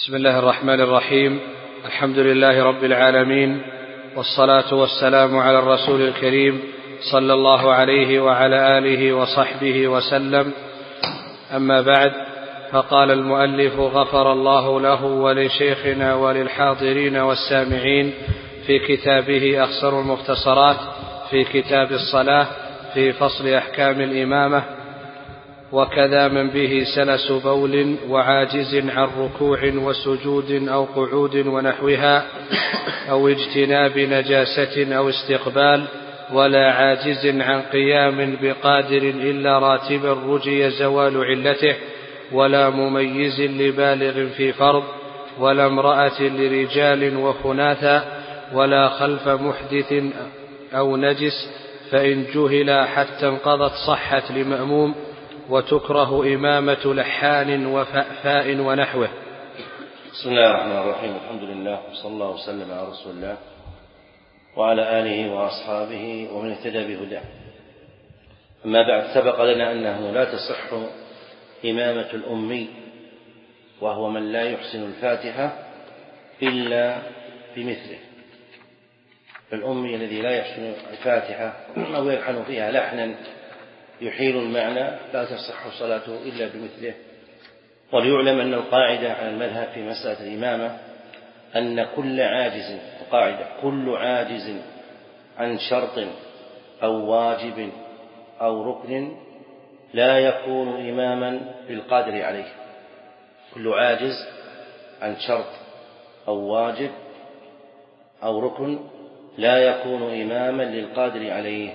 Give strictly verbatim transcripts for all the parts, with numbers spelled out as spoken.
بسم الله الرحمن الرحيم. الحمد لله رب العالمين، والصلاة والسلام على الرسول الكريم صلى الله عليه وعلى آله وصحبه وسلم. أما بعد، فقال المؤلف غفر الله له ولشيخنا وللحاضرين والسامعين في كتابه أخسر المختصرات في كتاب الصلاة في فصل أحكام الإمامة: وكذا من به سلس بول وعاجز عن ركوع وسجود أو قعود ونحوها، أو اجتناب نجاسة أو استقبال، ولا عاجز عن قيام بقادر إلا راتبا رجي زوال علته، ولا مميز لبالغ في فرض، ولا امرأة لرجال وخناثا، ولا خلف محدث أو نجس، فإن جهل حتى انقضت صحت لمأموم، وتكره إمامة لحان وفأفاء ونحوه. بسم الله الرحمن الرحيم. الحمد لله، وصلى الله وسلم على رسول الله وعلى آله وأصحابه ومن اهتدى بهداه. أما بعد، سبق لنا أنه لا تصح إمامة الأمي، وهو من لا يحسن الفاتحة إلا بمثله. فالأمي الذي لا يحسن الفاتحة أو يلحن فيها لحنا يحيل المعنى لا تصح صلاته إلا بمثله. وليعلم أن القاعدة على المذهب في مسألة الإمامة أن كل عاجز قاعدة كل عاجز عن شرط أو واجب أو ركن لا يكون إماما بالقادر عليه. كل عاجز عن شرط أو واجب أو ركن لا يكون إماما للقادر عليه،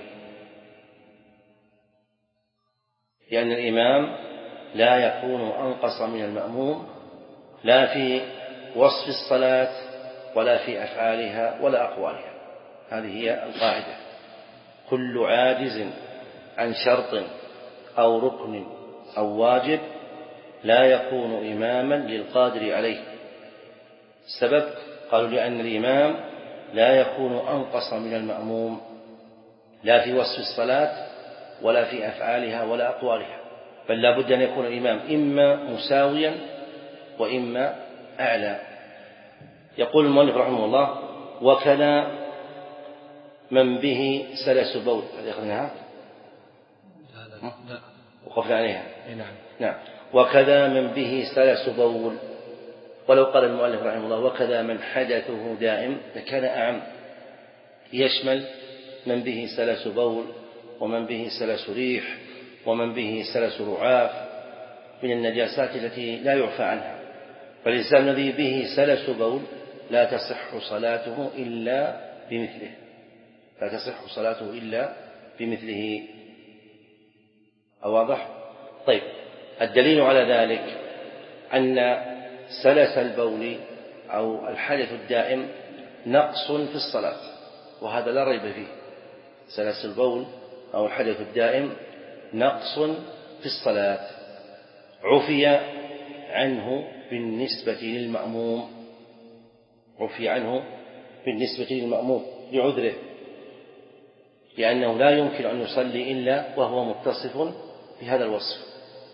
لأن الإمام لا يكون أنقص من المأموم، لا في وصف الصلاة ولا في أفعالها ولا أقوالها. هذه هي القاعدة: كل عاجز عن شرط أو ركن أو واجب لا يكون إماما للقادر عليه. السبب قالوا لأن الإمام لا يكون أنقص من المأموم، لا في وصف الصلاة ولا في أفعالها ولا أقوالها، بل لا بد أن يكون الإمام إما مساويا وإما أعلى. يقول المؤلف رحمه الله: وكذا من به سلس بول. هذه أخذناها؟ لا لا لا وقفنا عليها. نعم. نعم. وكذا من به سلس بول. ولو قال المؤلف رحمه الله وكذا من حدثه دائم لكان أعم، يشمل من به سلس بول ومن به سلس ريح ومن به سلس رعاف من النجاسات التي لا يعفى عنها. فالإنسان الذي به سلس بول لا تصح صلاته إلا بمثله لا تصح صلاته إلا بمثله. أواضح؟ طيب، الدليل على ذلك أن سلس البول أو الحدث الدائم نقص في الصلاة، وهذا لا ريب فيه. سلس البول أو الحدث الدائم نقص في الصلاة، عفي عنه بالنسبة للمأموم عفي عنه بالنسبة للمأموم لعذره، لأنه لا يمكن أن يصلي إلا وهو متصف بهذا الوصف.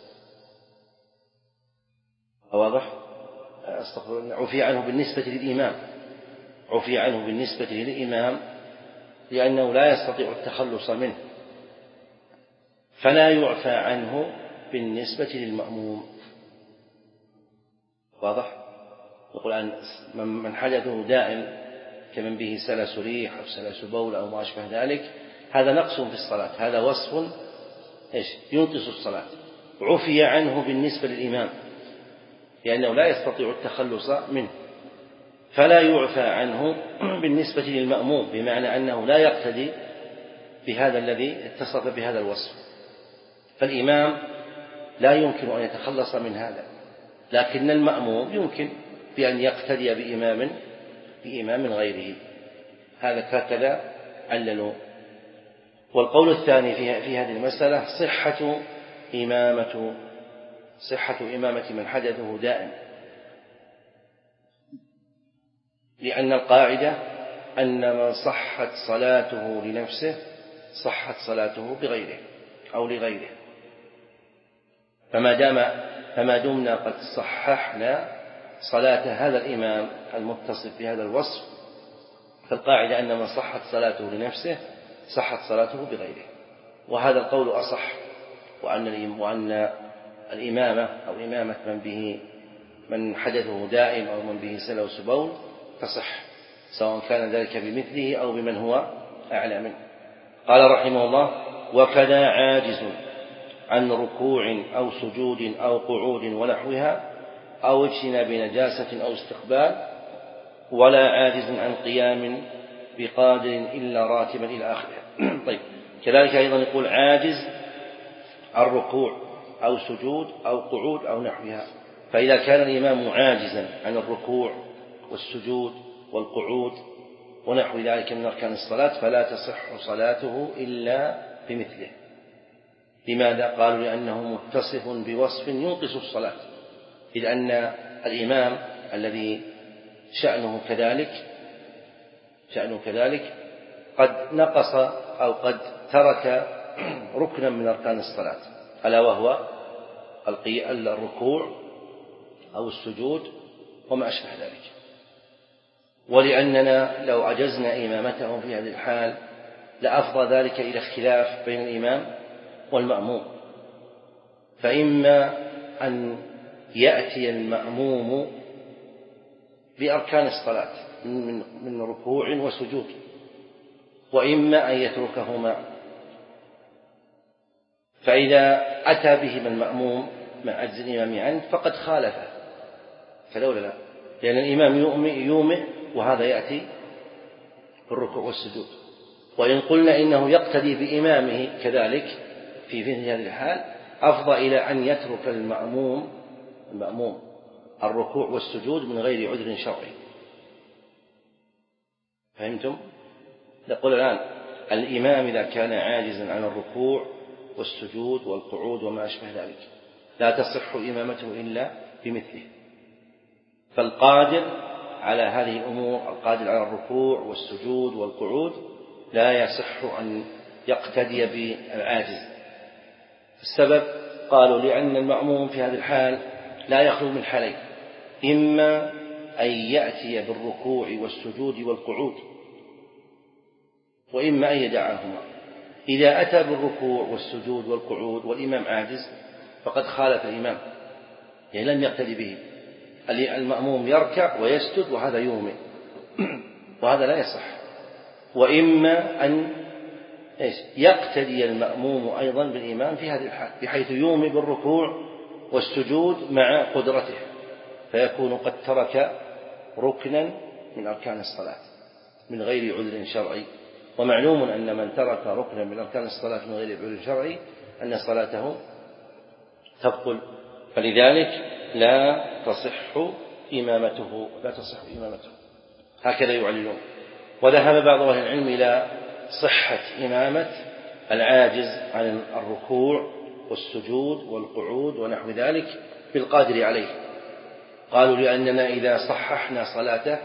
واضح؟ عفي عنه بالنسبة للإمام عفي عنه بالنسبة للإمام لأنه لا يستطيع التخلص منه، فلا يعفى عنه بالنسبة للمأموم. واضح؟ يقول أن من حدثه دائم كمن به سلس ريح أو سلس بول أو ما أشبه ذلك، هذا نقص في الصلاة، هذا وصف إيش؟ ينقص الصلاة. عفي عنه بالنسبة للإمام لأنه لا يستطيع التخلص منه، فلا يعفى عنه بالنسبة للمأموم، بمعنى أنه لا يقتدي بهذا الذي اتصف بهذا الوصف. فالإمام لا يمكن أن يتخلص من هذا، لكن المأموم يمكن بأن يقتدي بإمام بإمام غيره. هذا هكذا عللوا. والقول الثاني في هذه المسألة صحة إمامة صحة إمامة من حدثه دائم، لأن القاعدة أن من صحت صلاته لنفسه صحت صلاته بغيره أو لغيره. فما دام فما دمنا قد صححنا صلاة هذا الإمام المتصف بهذا الوصف، فالقاعدة أن من صحت صلاته لنفسه صحت صلاته بغيره، وهذا القول أصح، وأن وأن الإمامة أو إمامة من به من حدثه دائم أو من به سلوس بول تصح، سواء كان ذلك بمثله أو بمن هو أعلى منه. قال رحمه الله: وكذا عاجز عن ركوع أو سجود أو قعود ونحوها أو اجتناب نجاسة أو استقبال، ولا عاجز عن قيام بقادر إلا راتبا إلى آخره. طيب، كذلك أيضا يقول عاجز عن ركوع أو سجود أو قعود أو نحوها، فإذا كان الإمام عاجزا عن الركوع والسجود والقعود ونحو ذلك من أركان الصلاة فلا تصح صلاته إلا بمثله. لماذا؟ قالوا: لأنه متصف بوصف ينقص الصلاة، إذ أن الإمام الذي شأنه كذلك شأنه كذلك قد نقص أو قد ترك ركنا من أركان الصلاة، ألا وهو الركوع أو السجود وما أشبه ذلك. ولأننا لو عجزنا إمامته في هذه الحال لأفضى ذلك إلى اختلاف بين الإمام والمأموم، فإما أن يأتي المأموم بأركان الصلاة من, من ركوع وسجود، وإما أن يتركهما، فإذا أتى بهما المأموم مع عجز الإمام عنه فقد خالفه، فلولا لا، لأن الإمام يومئ وهذا يأتي بالركوع والسجود. وإن قلنا إنه يقتدي بإمامه كذلك في مثل هذه الحال أفضى إلى أن يترك المأموم المأموم الركوع والسجود من غير عذر شرعي. فهمتم؟ نقول الآن الإمام إذا كان عاجزا عن الركوع والسجود والقعود وما أشبه ذلك لا تصح إمامته إلا بمثله، فالقادر على هذه الأمور، القادر على الركوع والسجود والقعود، لا يصح أن يقتدي بالعاجز. السبب قالوا: لأن المأموم في هذه الحال لا يخلو من حالين: إما أن يأتي بالركوع والسجود والقعود، وإما أن يدعهما. إذا أتى بالركوع والسجود والقعود والإمام عاجز فقد خالف الإمام، يعني لم يقتدي به. المأموم يركع ويسجد وهذا يومئ وهذا لا يصح. وإما أن يقتدي المأموم أيضا بالإمام في هذه الحال بحيث يومئ بالركوع والسجود مع قدرته، فيكون قد ترك ركنا من أركان الصلاة من غير عذر شرعي. ومعلوم أن من ترك ركنا من أركان الصلاة من غير عذر شرعي أن صلاته تبطل، فلذلك لا تصح إمامته لا تصح إمامته هكذا يعللون. وذهب بعض أهل العلم إلى صحة إمامة العاجز عن الركوع والسجود والقعود ونحو ذلك بالقادر عليه. قالوا: لأننا إذا صححنا صلاته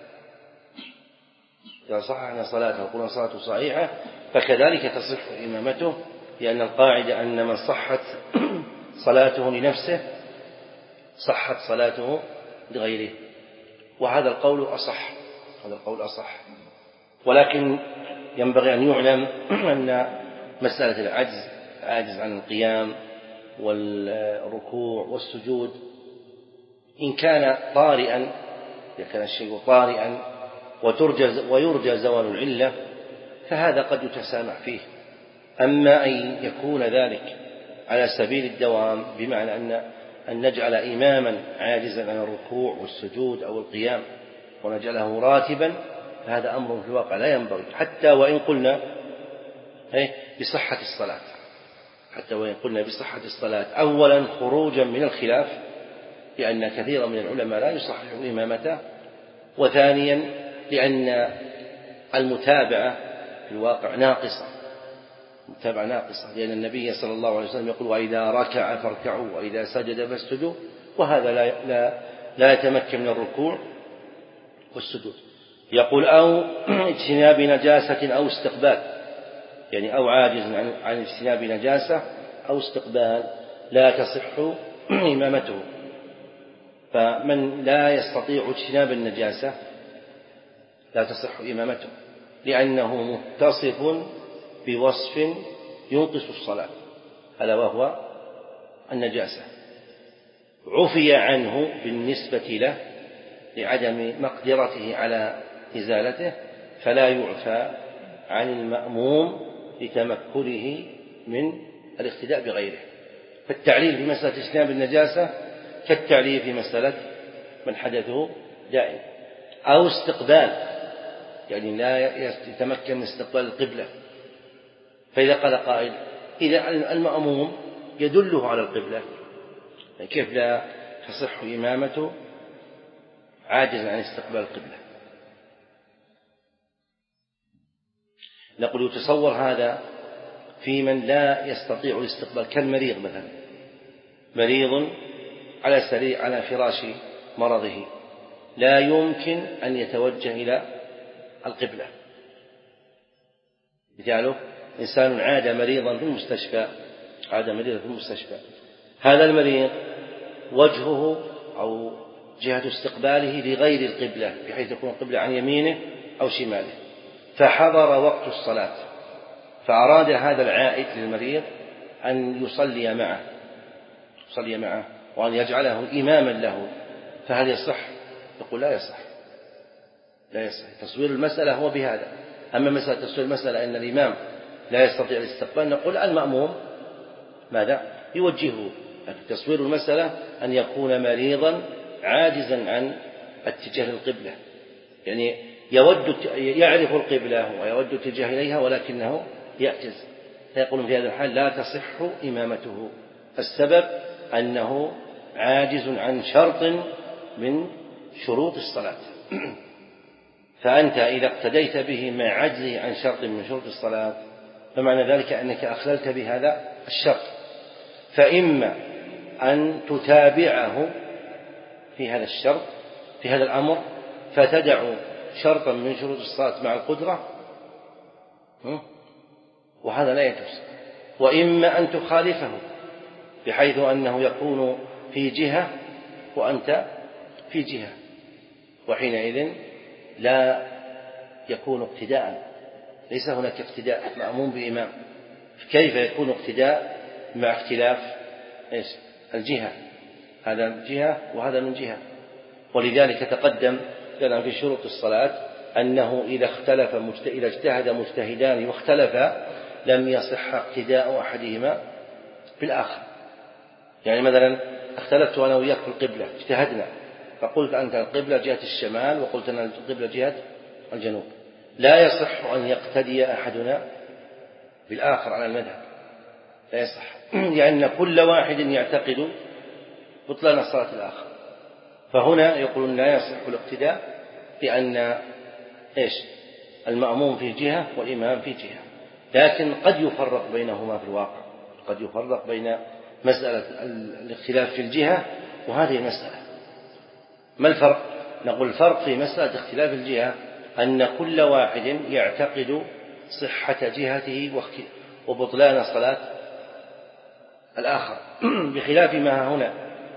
إذا صححنا صلاته وقلنا صلاته صحيحة فكذلك تصح إمامته، لأن القاعدة أن من صحت صلاته لنفسه صحت صلاته لغيره، وهذا القول أصح هذا القول أصح. ولكن ينبغي أن يعلم أن مسألة العجز عاجز عن القيام والركوع والسجود إن كان طارئا، إذا كان الشيء طارئا وترجى ويرجى زوال العلة فهذا قد يتسامح فيه. أما أن يكون ذلك على سبيل الدوام بمعنى أن أن نجعل إماما عاجزا عن الركوع والسجود أو القيام ونجعله راتبا، فهذا أمر في الواقع لا ينبغي، حتى وإن قلنا بصحة الصلاة حتى وإن قلنا بصحة الصلاة أولا خروجا من الخلاف، لأن كثيرا من العلماء لا يصحح إمامته، وثانيا لأن المتابعة في الواقع ناقصة متابعة ناقصة، لأن النبي صلى الله عليه وسلم يقول: وإذا ركع فاركعوا وإذا سجد فاسجدوا، وهذا لا, لا, لا يتمكن من الركوع والسجود. يقول: أو اجتناب نجاسة أو استقبال، يعني أو عاجز عن, عن اجتناب نجاسة أو استقبال لا تصح إمامته. فمن لا يستطيع اجتناب النجاسة لا تصح إمامته، لأنه متصف بوصف ينقص الصلاة، ألا وهو النجاسة، عفي عنه بالنسبة له لعدم مقدرته على إزالته، فلا يعفى عن المأموم لتمكنه من الاقتداء بغيره. فالتعليل في مسألة اجتناب النجاسة كالتعليل في مسألة من حدثه دائم، أو استقبال، يعني لا يتمكن من استقبال القبلة. فإذا قال قائل إذا المأموم يدله على القبلة كيف لا تصح إمامته عاجزا عن استقبال القبلة؟ نقول يتصور هذا في من لا يستطيع الاستقبال، كالمريض مثلا، مريض على سرير على فراش مرضه لا يمكن أن يتوجه إلى القبلة. مثاله إنسان عاد مريضا في المستشفى عاد مريضا في المستشفى هذا المريض وجهه أو جهة استقباله لغير القبلة، بحيث تكون القبلة عن يمينه أو شماله، فحضر وقت الصلاة، فأراد هذا العائد للمريض أن يصلي معه يصلي معه وأن يجعله إماما له، فهل يصح؟ يقول لا يصح لا يصح. تصوير المسألة هو بهذا. أما مسألة تصوير المسألة أن الإمام لا يستطيع الاستقبال، نقول المأموم ماذا يوجهه. تصوير المسألة أن يكون مريضا عاجزا عن اتجاه القبلة، يعني يود يعرف القبلة ويود اتجاه إليها ولكنه يعجز، فيقول في هذا الحال لا تصح إمامته. السبب أنه عاجز عن شرط من شروط الصلاة. فأنت إذا اقتديت به مع عجزه عن شرط من شروط الصلاة فمعنى ذلك أنك أخللت بهذا الشرط، فإما أن تتابعه في هذا الشرط في هذا الأمر فتدع شرطا من شروط الصلاة مع القدرة، وهذا لا يجوز، وإما أن تخالفه بحيث أنه يكون في جهة وأنت في جهة، وحينئذ لا يكون اقتداء، ليس هناك اقتداء مأموم بإمام. كيف يكون اقتداء مع اختلاف إيش الجهة؟ هذا من جهة وهذا من جهة. ولذلك تقدم لنا في شروط الصلاة أنه إذا اختلف إذا اجتهد مجتهدان واختلفا لم يصح اقتداء أحدهما بالآخر. يعني مثلا اختلفت أنا وياك في القبلة، اجتهدنا، فقلت أنت القبلة جهة الشمال وقلت أنا القبلة جهة الجنوب، لا يصح أن يقتدي أحدنا بالآخر على المذهب، لا يصح، لأن كل واحد يعتقد بطلان صلاة الآخر. فهنا يقولون لا يصح الاقتداء لأن إيش المأموم في جهة والإمام في جهة، لكن قد يفرق بينهما في الواقع، قد يفرق بين مسألة الاختلاف في الجهة وهذه المسألة. ما الفرق؟ نقول الفرق في مسألة اختلاف الجهة أن كل واحد يعتقد صحة جهته وبطلان صلاة الآخر، بخلاف ما هنا.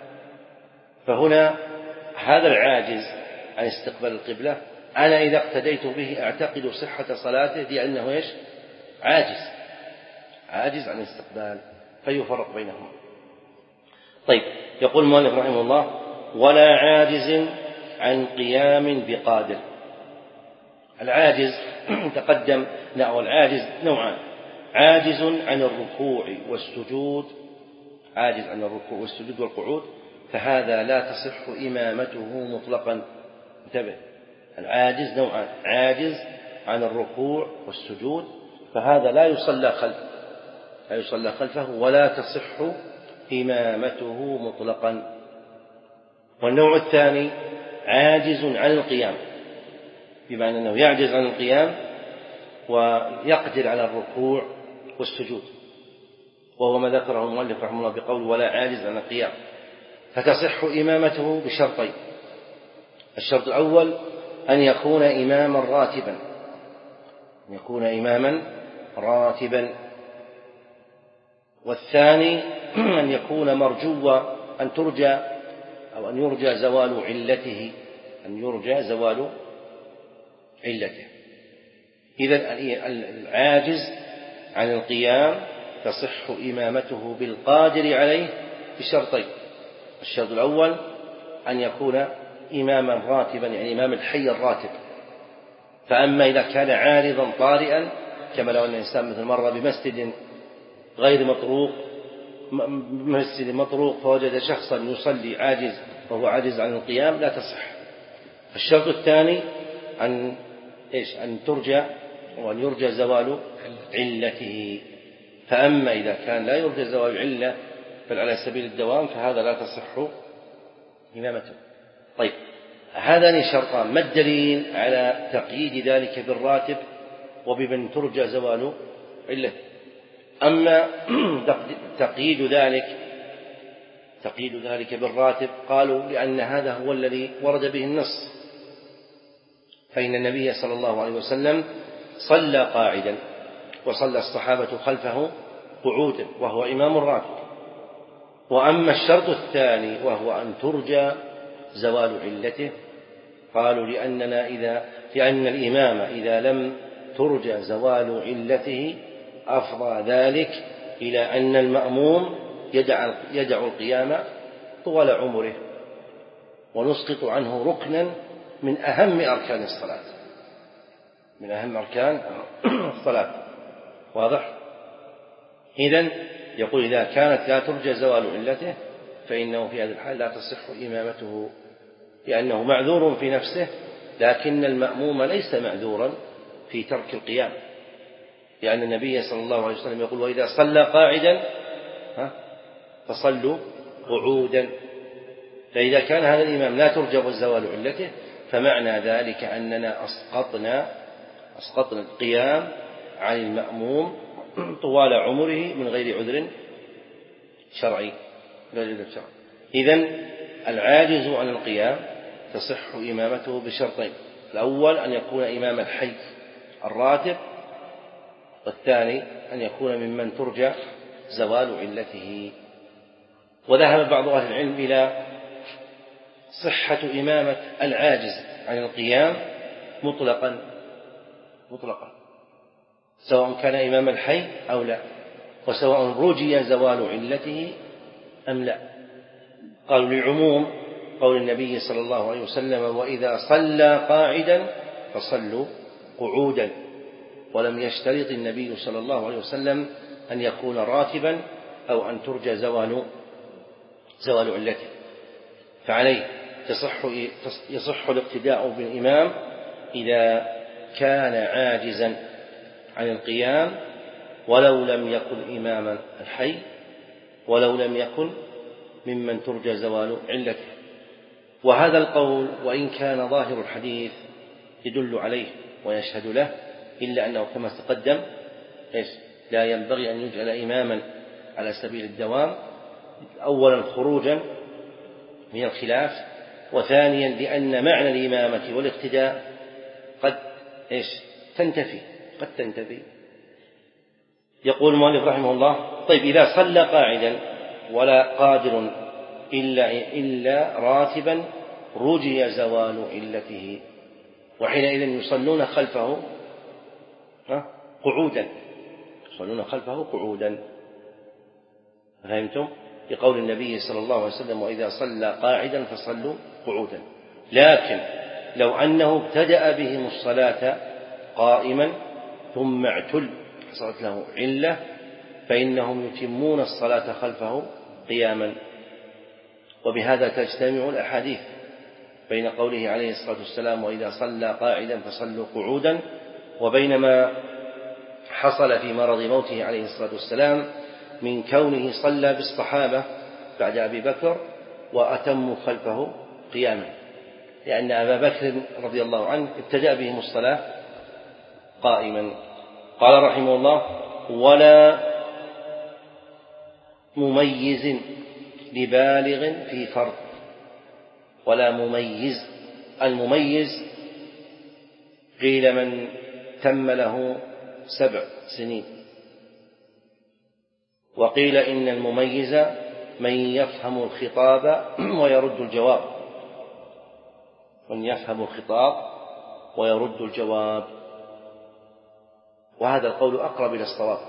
فهنا هذا العاجز عن استقبال القبلة أنا إذا اقتديت به أعتقد صحة صلاته لأنه إيش عاجز عاجز عن الاستقبال، فيفرق بينهما. طيب، يقول المؤلف رحمه الله ولا عاجز عن قيام بقادر. العاجز تقدم لا العاجز نوعان، عاجز عن الركوع والسجود عاجز عن الركوع والسجود والقعود، فهذا لا تصح إمامته مطلقا. انتبه، العاجز نوعان، عاجز عن الركوع والسجود فهذا لا يصلى خلفه لا يصلى خلفه ولا تصح إمامته مطلقا. والنوع الثاني عاجز عن القيام، بمعنى أنه يعجز عن القيام ويقدر على الركوع والسجود، وهو ما ذكره المؤلف رحمه الله بقول ولا عاجز عن القيام، فتصح إمامته بشرطين. الشرط الأول أن يكون إماما راتبا أن يكون إماما راتبا والثاني أن يكون مرجوا أن ترجى أو أن يرجى زوال علته، أن يرجى زوال علته. إذن العاجز عن القيام تصح إمامته بالقادر عليه بشرطين: الشرط الأول أن يكون إماما راتبا، يعني إمام الحي الراتب. فأما إذا كان عارضا طارئا، كما لو أن الإنسان مثل مر بمسجد غير مطروق مسجد مطروق فوجد شخصا يصلي عاجز وهو عاجز عن القيام، لا تصح. الشرط الثاني أن إيش أن ترجى وأن يرجى زوال علته. فأما إذا كان لا يرجى زوال العلة بل على سبيل الدوام فهذا لا تصح إمامته. طيب، هذان شرطان، ما الدليل على تقييد ذلك بالراتب وبمن ترجى زوال علته؟ أما تقييد ذلك تقييد ذلك بالراتب قالوا لأن هذا هو الذي ورد به النص، فإن النبي صلى الله عليه وسلم صلى قاعدا وصلى الصحابة خلفه قعودا وهو إمام راتب. وأما الشرط الثاني وهو أن ترجى زوال علته، قالوا لأننا إذا لأن الإمام إذا لم ترجى زوال علته أفضى ذلك إلى أن المأموم يدع, يدع القيام طول عمره، ونسقط عنه ركنا من أهم أركان الصلاة من أهم أركان الصلاة. واضح؟ إذن يقول إذا كانت لا ترجى زوال علته فإنه في هذا الحال لا تصح إمامته، لأنه معذور في نفسه، لكن المأموم ليس معذورا في ترك القيام، لأن النبي صلى الله عليه وسلم يقول: وإذا صلى قاعدا فصلوا قعودا. فإذا كان هذا الإمام لا ترجى زوال علته فمعنى ذلك أننا أسقطنا أسقطنا القيام عن المأموم طوال عمره من غير عذر شرعي. إذن العاجز عن القيام تصح إمامته بشرطين: الأول أن يكون إمام الحي الراتب، والثاني أن يكون ممن ترجى زوال علته. وذهب بعض أهل العلم إلى صحة إمامة العاجز عن القيام مطلقا مطلقا سواء كان إمام الحي أو لا، وسواء رجي زوال علته أم لا. قالوا لعموم قول النبي صلى الله عليه وسلم: وإذا صلى قاعدا فصلوا قعودا. ولم يشترط النبي صلى الله عليه وسلم أن يكون راتبا أو أن ترجى زوال زوال علته. فعليه تصح يصح الاقتداء بالإمام إذا كان عاجزا عن القيام، ولو لم يكن إمام الحي، ولو لم يكن ممن ترجى زوال علته. وهذا القول وإن كان ظاهر الحديث يدل عليه ويشهد له، إلا أنه كما تقدم لا ينبغي أن يجعل إماما على سبيل الدوام، أولا خروجا من الخلاف، وثانيا لأن معنى الإمامة والاقتداء قد إيش تنتفي قد تنتفي. يقول المؤلف رحمه الله: طيب، إذا صلى قاعدا ولا قادر إلا, إلا راتبا رجي زوال علته، وحينئذ يصلون خلفه قعودا يصلون خلفه قعودا. فهمتم؟ بقول النبي صلى الله عليه وسلم: وإذا صلى قاعدا فصلوا قعودا. لكن لو أنه ابتدأ بهم الصلاة قائما ثم اعتل حصلت له علة فإنهم يتمون الصلاة خلفه قياما. وبهذا تجتمع الأحاديث بين قوله عليه الصلاة والسلام: وإذا صلى قاعدا فصلوا قعودا، وبين ما حصل في مرض موته عليه الصلاة والسلام من كونه صلى بالصحابة بعد أبي بكر وأتموا خلفه قياما، لأن أبا بكر رضي الله عنه ابتدأ بهم الصلاة قائما. قال رحمه الله: ولا مميز لبالغ في فرض. ولا مميز، المميز قيل من تم له سبع سنين، وقيل إن المميز من يفهم الخطاب ويرد الجواب، من يفهم الخطاب ويرد الجواب، وهذا القول أقرب إلى الصواب،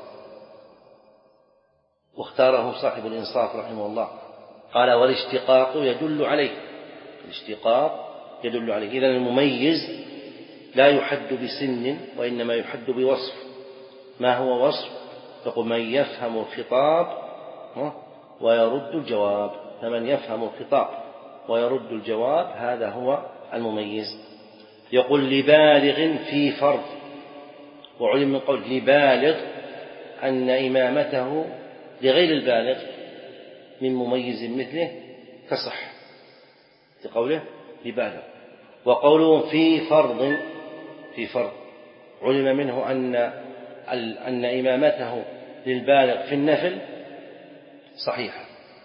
واختاره صاحب الإنصاف رحمه الله، قال والاشتقاق يدل عليه، الاشتقاق يدل عليه. إذن المميز لا يحد بسن وإنما يحد بوصف. ما هو وصف؟ يقول من يفهم الخطاب ويرد الجواب، فمن يفهم الخطاب ويرد الجواب هذا هو المميز. يقول لبالغ في فرض، وعلم من قول لبالغ أن إمامته لغير البالغ من مميز مثله تصح، في قوله لبالغ. وقوله في فرض، في فرض علم منه أن أن إمامته للبالغ في النفل صحيحة،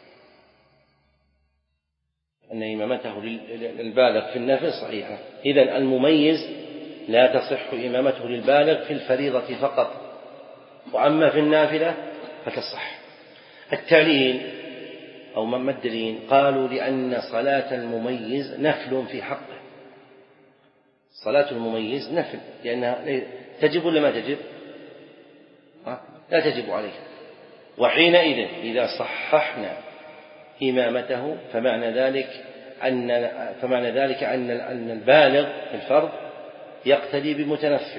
أن إمامته للبالغ في النفل صحيحة. إذن المميز لا تصح إمامته للبالغ في الفريضة فقط، وأما في النافلة فتصح. التعليل أو ما الدليل؟ قالوا لأن صلاة المميز نفل في حقه، صلاة المميز نفل، لأنها تجب ولا ما تجب؟ لا تجب عليه. وحينئذ إذا صححنا إمامته فمعنى ذلك أن فمعنى ذلك أن أن البالغ في الفرض يقتدي بمتنفل،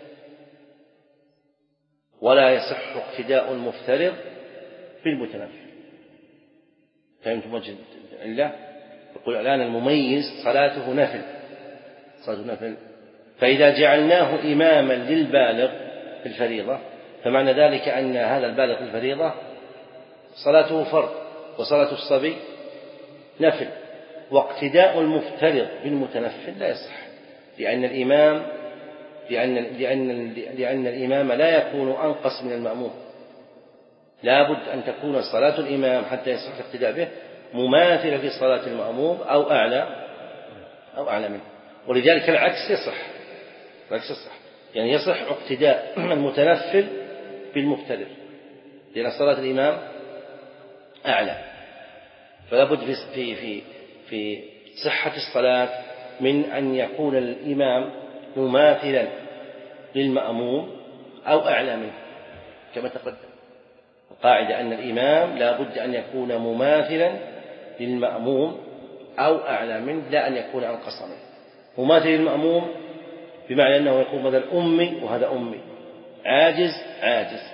ولا يصح اقتداء المفترض بالمتنفل. فهمتم وجه العلة؟ يقول الآن المميز صلاته نفل، صلاته نفل، فإذا جعلناه إماما للبالغ في الفريضة فمعنى ذلك أن هذا البالغ في الفريضة صلاته فرض، وصلاة الصبي نفل، واقتداء المفترض بالمتنفل لا يصح، لأن الإمام لأن لأن لأن الإمام لا يكون أنقص من المأموم، لا بد أن تكون صلاة الإمام حتى يصح الاقتداء به مماثلة لصلاة المأموم أو أعلى أو أعلى منه. ولذلك العكس يصح، العكس يصح، يعني يصح اقتداء المتنفل بالمفترض، لأن صلاة الإمام أعلى، فلا بد في في في صحة الصلاة من أن يكون الإمام مماثلا للمأموم أو أعلى منه كما تقدم. القاعدة أن الإمام لا بد أن يكون مماثلا للمأموم أو أعلى منه، لا أن يكون أنقص منه. مماثل للمأموم بمعنى أنه يكون مثلا أمي وهذا أمي، عاجز عاجز،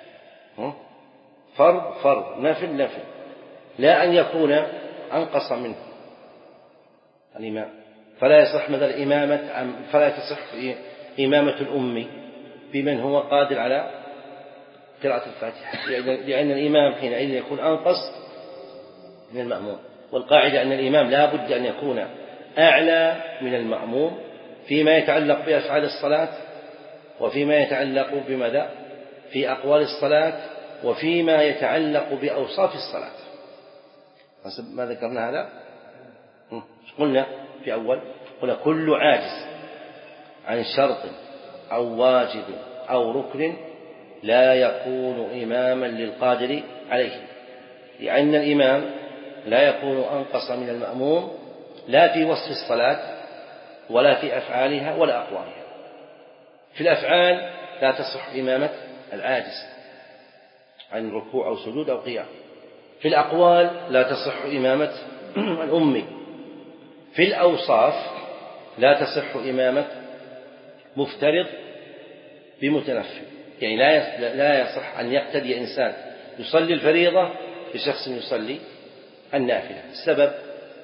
فرض فرض، نفل نفل، لا أن يكون أنقص منه الإمام. فلا يصح مثلا إمامة فلا تصح إمامة الأمي بمن هو قادر على قراءة الفاتحة، لأن الإمام حينئذ يكون أنقص من المأموم. والقاعدة أن الإمام لا بد أن يكون أعلى من المأموم فيما يتعلق بأفعال الصلاة، وفيما يتعلق بماذا في أقوال الصلاة، وفيما يتعلق بأوصاف الصلاة. ما ذكرنا هذا؟ قلنا في أول قلنا كل عاجز عن شرط أو واجب أو ركن لا يكون إماما للقادر عليه، لأن الإمام لا يكون أنقص من المأموم لا في وصف الصلاة ولا في أفعالها ولا أقوالها. في الأفعال لا تصح إمامة العاجز عن ركوع أو سجود أو قيام. في الأقوال لا تصح إمامة الأمي. في الأوصاف لا تصح إمامة مفترض بمتنفل، يعني لا يصح أن يقتدي إنسان يصلي الفريضة بشخص يصلي النافلة. السبب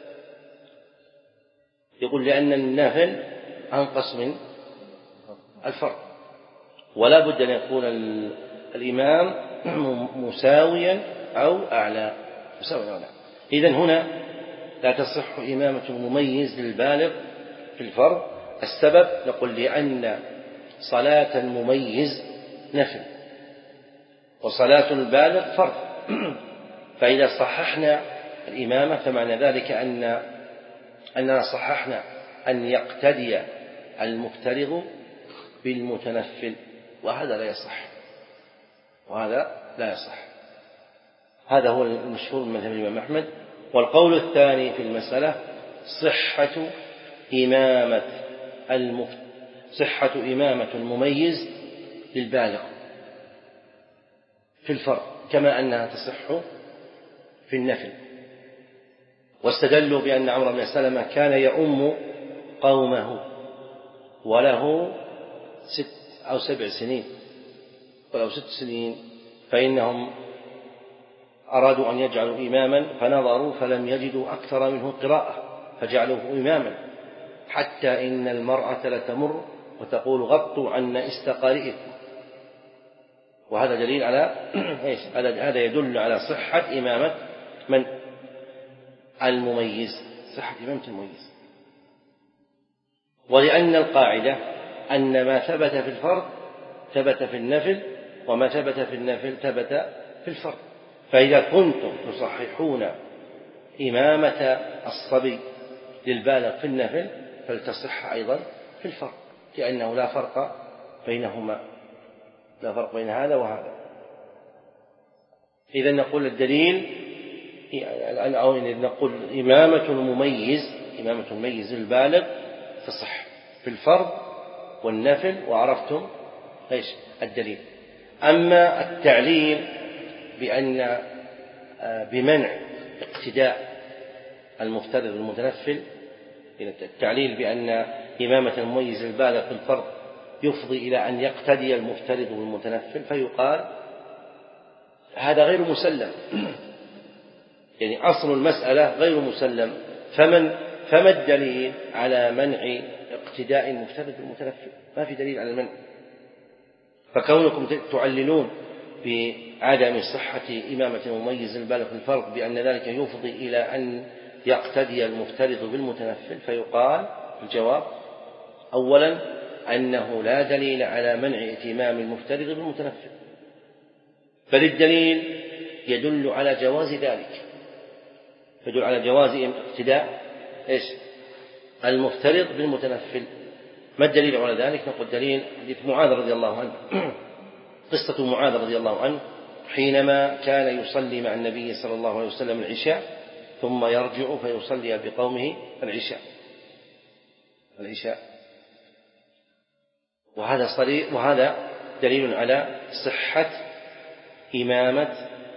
يقول لأن النافل أنقص من الفرض، ولا بد أن يكون الإمام مساويا أو أعلى، مساويا أو أعلى. إذن هنا لا تصح إمامة المميز للبالغ في الفرض. السبب نقول لأن صلاة المميز نفل وصلاة البالغ فرض، فإذا صححنا الإمامة فمعنى ذلك أن أننا صححنا أن يقتدي المفترض بالمتنفل، وهذا لا يصح، وهذا لا يصح. هذا هو المشهور من مذهب الإمام أحمد. والقول الثاني في المسألة صحة إمامة المف... صحة إمامة المميز للبالغ في الفرض كما أنها تصح في النفل. واستدلوا بأن عمرو بن سلمة كان يؤم قومه وله ست أو سبع سنين ولو ست سنين، فإنهم أرادوا أن يجعلوا إماما فنظروا فلم يجدوا أكثر منه قراءة فجعلوه إماما، حتى إن المرأة لتمر وتقول غطوا عنا استقارئكم. وهذا دليل على إيش؟ هذا يدل على صحة إمامة من المميز، صحة إمامة المميز. ولأن القاعدة أن ما ثبت في الفرض ثبت في النفل، وما ثبت في النفل ثبت في الفرض. فإذا كنتم تصححون إمامة الصبي للبالغ في النفل فلتصح أيضا في الفرض، لأنه لا فرق بينهما، لا فرق بين هذا وهذا. إذا نقول الدليل أو نقول إمامة المميز إمامة المميز البالغ تصح في الفرض والنفل، وعرفتم إيش الدليل. أما التعليل بأن بمنع اقتداء المفترض المتنفل، التعليل بأن إمامة المميز البالغ في الفرض يفضي إلى أن يقتدي المفترض بالمتنفل، فيقال هذا غير مسلم، يعني أصل المسألة غير مسلم. فمن فما الدليل على منع اقتداء المفترض بالمتنفل؟ ما في دليل على المنع. فكونكم تعللون بعدم صحة إمامة المميز البالغ في الفرض بأن ذلك يفضي إلى أن يقتدي المفترض بالمتنفل، فيقال الجواب أولا أنه لا دليل على منع ائتمام المفترض بالمتنفل، بل الدليل يدل على جواز ذلك، يدل على جواز اقتداء إيش المفترض بالمتنفل. ما الدليل على ذلك؟ نقول دليل حديث معاذ رضي الله عنه، قصة معاذ رضي الله عنه حينما كان يصلي مع النبي صلى الله عليه وسلم العشاء ثم يرجع فيصلي بقومه العشاء العشاء وهذا صريح، وهذا دليل على صحة إمامة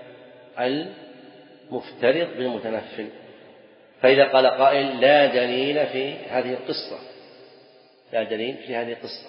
المفترض بالمتنفل. فإذا قال قائل لا دليل في هذه القصة، لا دليل في هذه القصة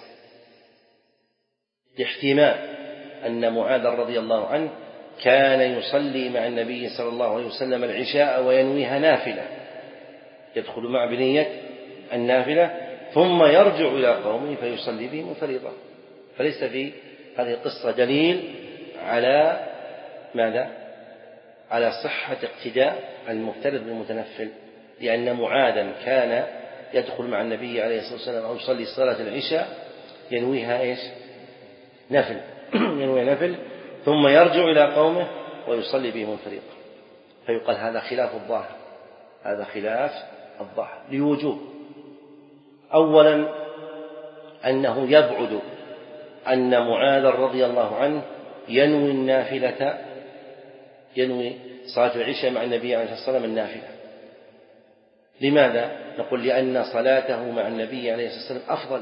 لاحتمال أن معاذ رضي الله عنه كان يصلي مع النبي صلى الله عليه وسلم العشاء وينويها نافلة، يدخل مع بنية النافلة ثم يرجع إلى قومه فيصلي بهم فريضة. فليس في هذه القصة دليل على ماذا؟ على صحة اقتداء المفترض بالمتنفل، لأن معاذا كان يدخل مع النبي عليه الصلاة والسلام أو يصلي صلاة العشاء ينويها إيش؟ نفل ينوي نفل ثم يرجع إلى قومه ويصلي بهم فريضة. فيقال هذا خلاف الظاهر، هذا خلاف الظاهر لوجوب. أولا أنه يبعد أن معاذ رضي الله عنه ينوي النافلة، ينوي صلاة العشاء مع النبي عليه الصلاة والسلام النافلة. لماذا؟ نقول لأن صلاته مع النبي عليه الصلاة والسلام أفضل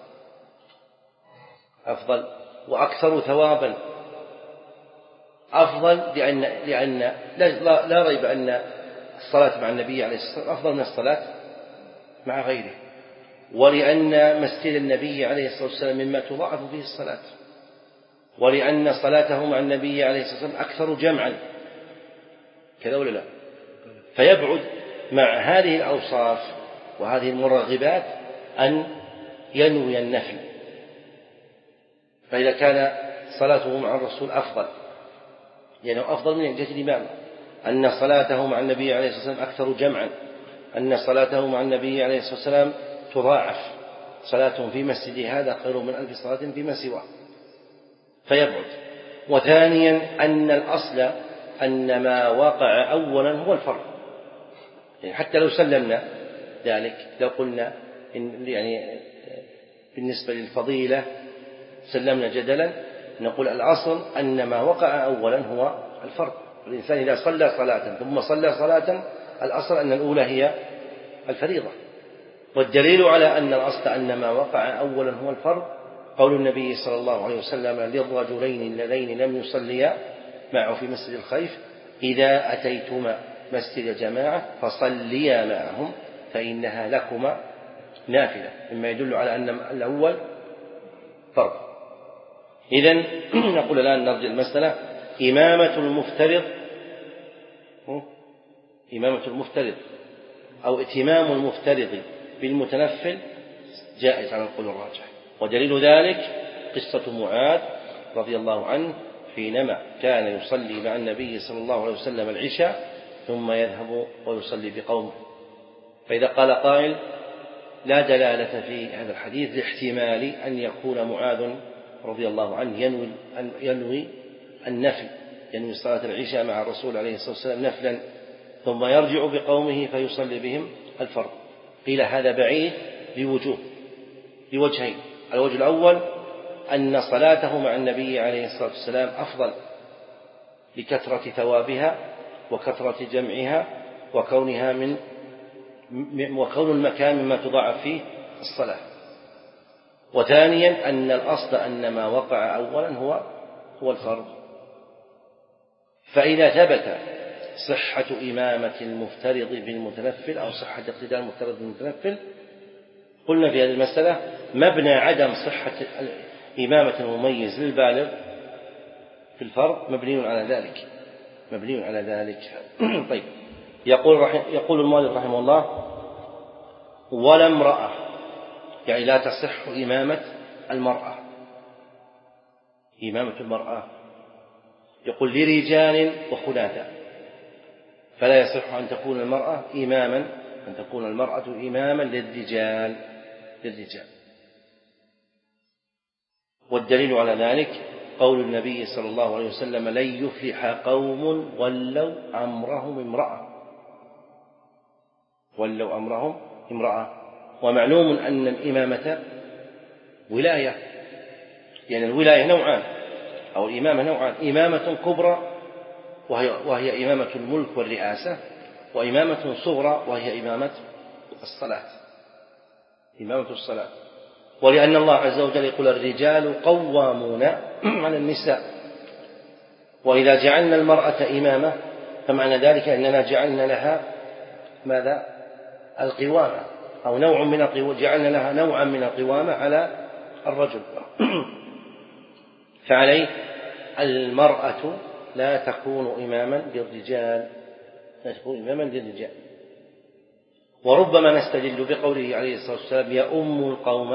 أفضل وأكثر ثوابا. أفضل لأن لأن لا, لا ريب أن الصلاة مع النبي عليه الصلاة والسلام أفضل من الصلاة مع غيره، ولأن مسجد النبي عليه الصلاة والسلام مما تضاعف فيه الصلاة، ولأن صلاته مع النبي عليه الصلاة والسلام أكثر جمعا، كذا ولا لا؟ فيبعد مع هذه الأوصاف وهذه المرغبات أن ينوي النفل. فإذا كان صلاته مع الرسول أفضل، يعني أفضل من جهة الإمام، أن صلاته مع النبي عليه الصلاة والسلام أكثر جمعا، أن صلاته مع النبي عليه الصلاة والسلام تضاعف، صلاة في مسجد هذا خير من ألف صلاة فيما سواه، فيبعد. وثانيا أن الأصل أن ما وقع أولا هو الفرض، يعني حتى لو سلمنا ذلك، لو قلنا إن يعني بالنسبة للفضيلة سلمنا جدلا، نقول الأصل أن ما وقع أولا هو الفرض، الإنسان إذا صلى صلاة ثم صلى صلاة الأصل أن الأولى هي الفريضة. والدليل على أن الأصل أن ما وقع أولا هو الفرض قول النبي صلى الله عليه وسلم للرجلين اللذين لم يصليا معه في مسجد الخيف إذا أتيتما مسجد جماعة فصليا معهم فإنها لكما نافلة، مما يدل على أن الأول فرض. إذن نقول الآن نرجع المسألة. إمامة المفترض إمامة المفترض أو اتمام المفترض بالمتنفل جائز على القول الراجح. ودليل ذلك قصة معاذ رضي الله عنه حينما كان يصلي مع النبي صلى الله عليه وسلم العشاء ثم يذهب ويصلي بقومه. فإذا قال قائل لا دلالة في هذا الحديث لاحتمال أن يكون معاذ رضي الله عنه ينوي, ينوي النفل، ينوي صلاة العشاء مع الرسول عليه الصلاة والسلام نفلا ثم يرجع بقومه فيصلي بهم الفرض. قيل هذا بعيد لوجوه لوجهين. الوجه الأول أن صلاته مع النبي عليه الصلاة والسلام أفضل لكثرة ثوابها وكثرة جمعها وكونها من وكون المكان مما تضاعف فيه الصلاة. وثانيا أن الأصل أن ما وقع أولا هو هو الفرض. فإذا ثبت صحة إمامة المفترض بالمتنفل أو صحة اقتداء المفترض بالمتنفل قلنا في هذه المسألة مبنى عدم صحة إمامة المميز للبالغ في الفرض مبني على ذلك مبني على ذلك طيب يقول, يقول المؤلف رحمه الله ولا امرأة، يعني لا تصح إمامة المرأة إمامة المرأة يقول لرجال وخناثة، فلا يصح أن تكون المرأة إماما أن تكون المرأة إماما للرجال للرجال والدليل على ذلك قول النبي صلى الله عليه وسلم لن يفلح قوم ولوا أمرهم امرأة ولوا أمرهم امرأة. ومعلوم أن الإمامة ولاية، يعني الولاية نوعان أو الإمامة نوعان، إمامة كبرى وهي, وهي إمامة الملك والرئاسة، وإمامة صغرى وهي إمامة الصلاة إمامة الصلاة. ولأن الله عز وجل يقول الرجال قوامون على النساء، وإذا جعلنا المرأة إمامة فمعنى ذلك أننا جعلنا لها ماذا؟ القوامة أو نوع من القوامة، جعلنا لها نوعا من القوامة على الرجل. فعليه المرأة لا تكون إماما للرجال لا تكون إماما للرجال. وربما نستدل بقوله عليه الصلاة والسلام يؤم القوم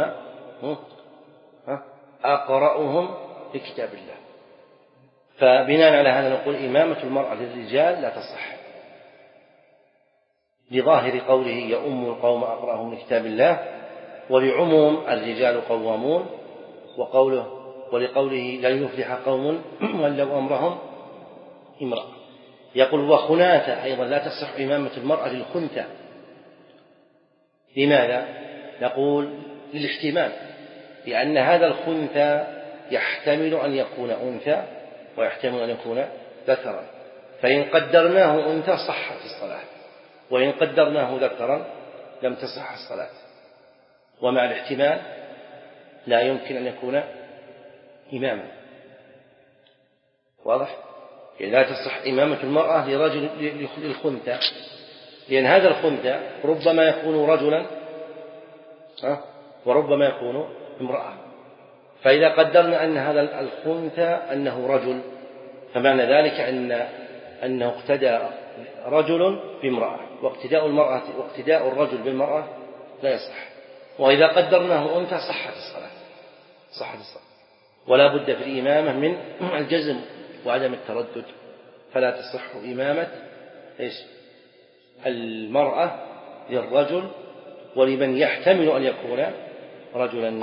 أقرأهم لكتاب الله، فبناء على هذا نقول إمامة المرأة للرجال لا تصح لظاهر قوله يؤم القوم أقرأهم لكتاب الله، ولعموم الرجال قوامون، وقوله ولقوله لا يفلح قوم ولوا أمرهم امرأة. يقول وخناثة أيضا لا تصح إمامة المرأة للخنثى. لماذا؟ نقول للاحتمال، لأن هذا الخنثى يحتمل أن يكون أنثى ويحتمل أن يكون ذكرا، فإن قدرناه أنثى صحت الصلاة، وإن قدرناه ذكرا لم تصح الصلاة. ومع الاحتمال لا يمكن أن يكون إماما. واضح؟ يعني لا تصح إمامة المرأة لرجل للخنثى، لأن هذا الخنثى ربما يكون رجلا وربما يكون امرأة. فإذا قدرنا أن هذا الخنثى أنه رجل فمعنى ذلك أن أنه اقتدى رجل بامرأة، واقتداء المرأة واقتداء الرجل بالمرأة لا يصح. وإذا قدرناه أنثى صحت الصلاة صحت الصلاة ولا بد في الإمامة من الجزم وعدم التردد، فلا تصح إمامة إيش المرأة للرجل ولمن يحتمل أن يكون رجلا.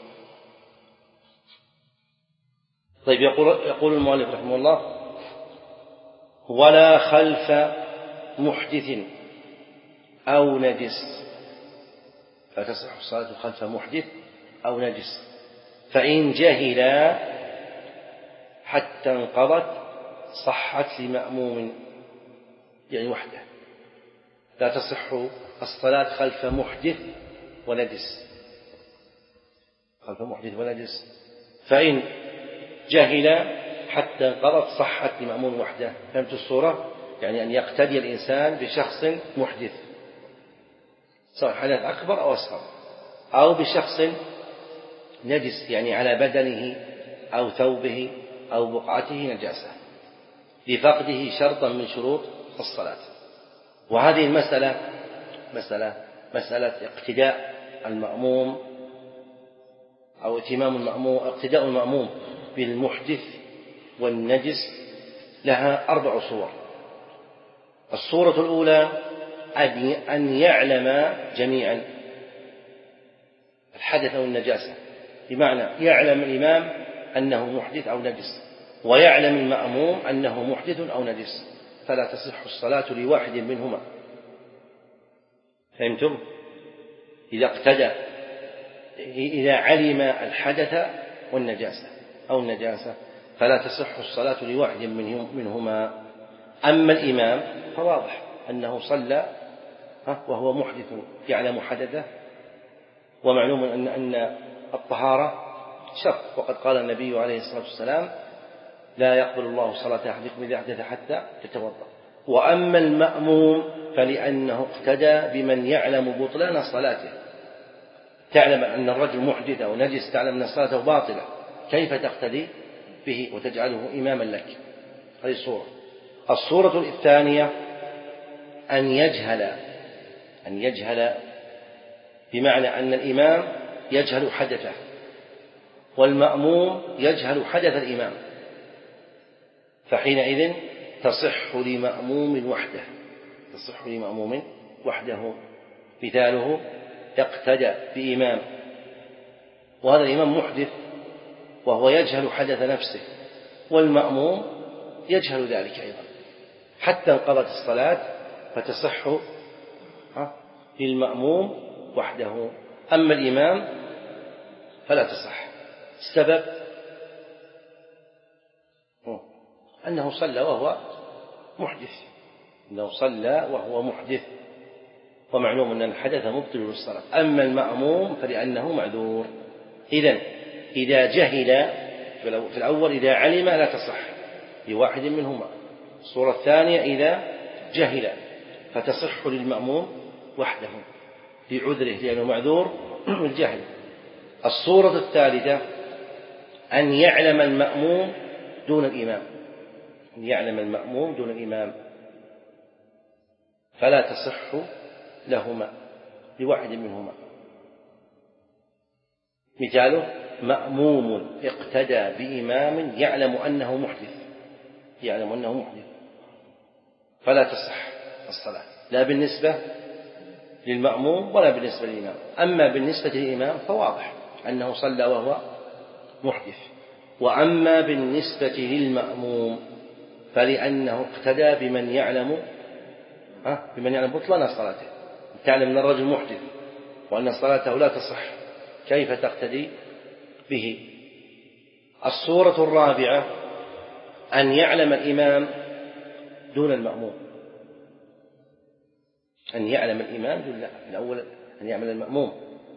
طيب يقول, يقول المؤلف رحمه الله ولا خلف محدث أو نجس، لا تصح الصلاة خلف محدث أو نجس، فإن جهلا حتى انقضت صحت لمأموم يعني وحده، لا تصح الصلاة خلف محدث ونجس، خلف محدث ونجس، فإن جهل حتى انقضت صحت لمأموم وحده. فهمت الصورة؟ يعني أن يقتدي الإنسان بشخص محدث سواء حدث أكبر أو أصغر، أو بشخص نجس يعني على بدنه أو ثوبه أو بقعته نجاسة لفقده شرطا من شروط الصلاة. وهذه المسألة مسألة مسألة اقتداء المأموم أو اتمام المأموم، اقتداء المأموم بالمحدث والنجس لها أربع صور. الصورة الأولى أن يعلم جميعا الحدث أو النجاسة، بمعنى يعلم الإمام أنه محدث أو نجس ويعلم المأموم أنه محدث أو نجس، فلا تصح الصلاة لواحد منهما. فهمتم؟ إذا اقتدى، إذا علم الحدث والنجاسة أو النجاسة فلا تصح الصلاة لواحد منهما. أما الإمام فواضح أنه صلى وهو محدث يعلم حدثه، ومعلوم أن أن الطهارة شرط، وقد قال النبي عليه الصلاة والسلام لا يقبل الله صلاة أحدكم إذا أحدث حتى يتوضأ. وأما المأموم فلأنه اقتدى بمن يعلم بطلان صلاته، تعلم أن الرجل محدث أو نجس، تعلم أن صلاته باطلة، كيف تقتدي به وتجعله إماما لك؟ هذه الصورة. الصورة الثانية أن يجهل أن يجهل بمعنى أن الإمام يجهل حدثه والمأموم يجهل حدث الإمام، فحينئذ تصح لمأموم وحده تصح لمأموم وحده. مثاله اقتدى بإمام وهذا الإمام محدث وهو يجهل حدث نفسه، والمأموم يجهل ذلك أيضا، حتى انقضت الصلاة فتصح للمأموم وحده. أما الإمام فلا تصح. السبب أنه صلى وهو محدث أنه صلى وهو محدث ومعلوم أن الحدث مبطل للصلاة. أما المأموم فلأنه معذور. إذن إذا جهل في الأول إذا علم لا تصح لواحد منهما. الصورة الثانية إذا جهل فتصح للمأموم وحده لعذره لأنه معذور بالجهل. الصورة الثالثة أن يعلم المأموم دون الإمام أن يعلم المأموم دون الإمام فلا تصح لهما لواحد منهما. مثاله مأموم اقتدى بإمام يعلم أنه محدث يعلم أنه محدث فلا تصح الصلاة لا بالنسبة للمأموم ولا بالنسبة للإمام. أما بالنسبة للإمام فواضح أنه صلى وهو محدث. وأما بالنسبة للمأموم فلأنه اقتدى بمن يعلم ها بمن يعلم بطلان صلاته. تعلم أن الرجل محدث وأن صلاته لا تصح، كيف تقتدي به؟ الصورة الرابعة أن يعلم الإمام دون المأموم أن يعلم الإمام دون لا الأول أن يعمل المأموم.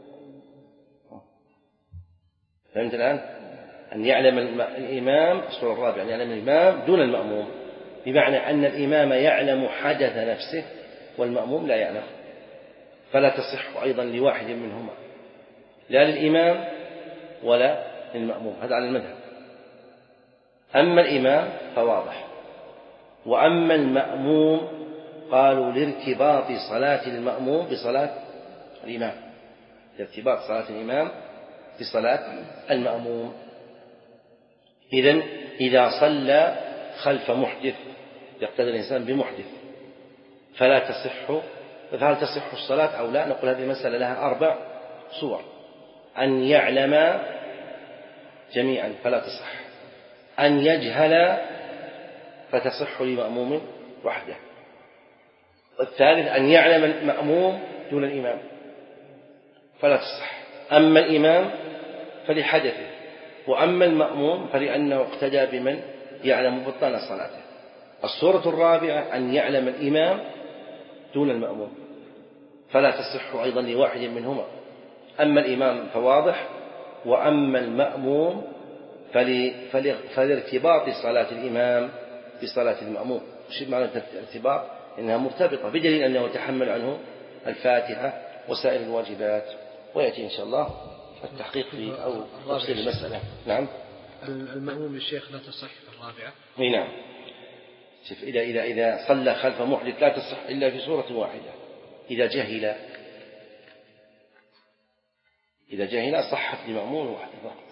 فهمت الآن؟ أن يعلم الإمام الصورة الرابعة أن يعلم الإمام دون المأموم، بمعنى أن الإمام يعلم حدث نفسه والمأموم لا يعلم، فلا تصح أيضا لواحد منهما لا للإمام ولا للمأموم. هذا على المذهب. أما الإمام فواضح. وأما المأموم قالوا لارتباط صلاة المأموم بصلاة الإمام لارتباط صلاة الإمام بصلاة المأموم. إذن إذا صلى خلف محدث يقتدي الإنسان بمحدث فلا تصح. فهل تصح الصلاة أو لا؟ نقول هذه المسألة لها أربع صور. أن يعلم جميعا فلا تصح، أن يجهل فتصح لمأموم وحده، والثالث أن يعلم المأموم دون الإمام فلا تصح. أما الإمام فلحدثه، وأما المأموم فلأنه اقتدى بمن يعلم بطلان صلاته. الصورة الرابعة أن يعلم الإمام دون المأموم، فلا تصح أيضا لواحد منهما. أما الإمام فواضح، وأما المأموم فلارتباط صلاة الإمام بصلاة المأموم. شو معنى الارتباط؟ إنها مرتبطة، بدليل أنه يتحمل عنه الفاتحة وسائر الواجبات، ويأتي إن شاء الله التحقيق في أو تفصيل المسألة. نعم. المأموم الشيخ لا تصح في الرابعة. نعم. شوف، إذا إذا إذا صلى خلف محدث لا تصح إلا في سورة واحدة. إذا جهل إذا جهل صحت لمأموم واحد.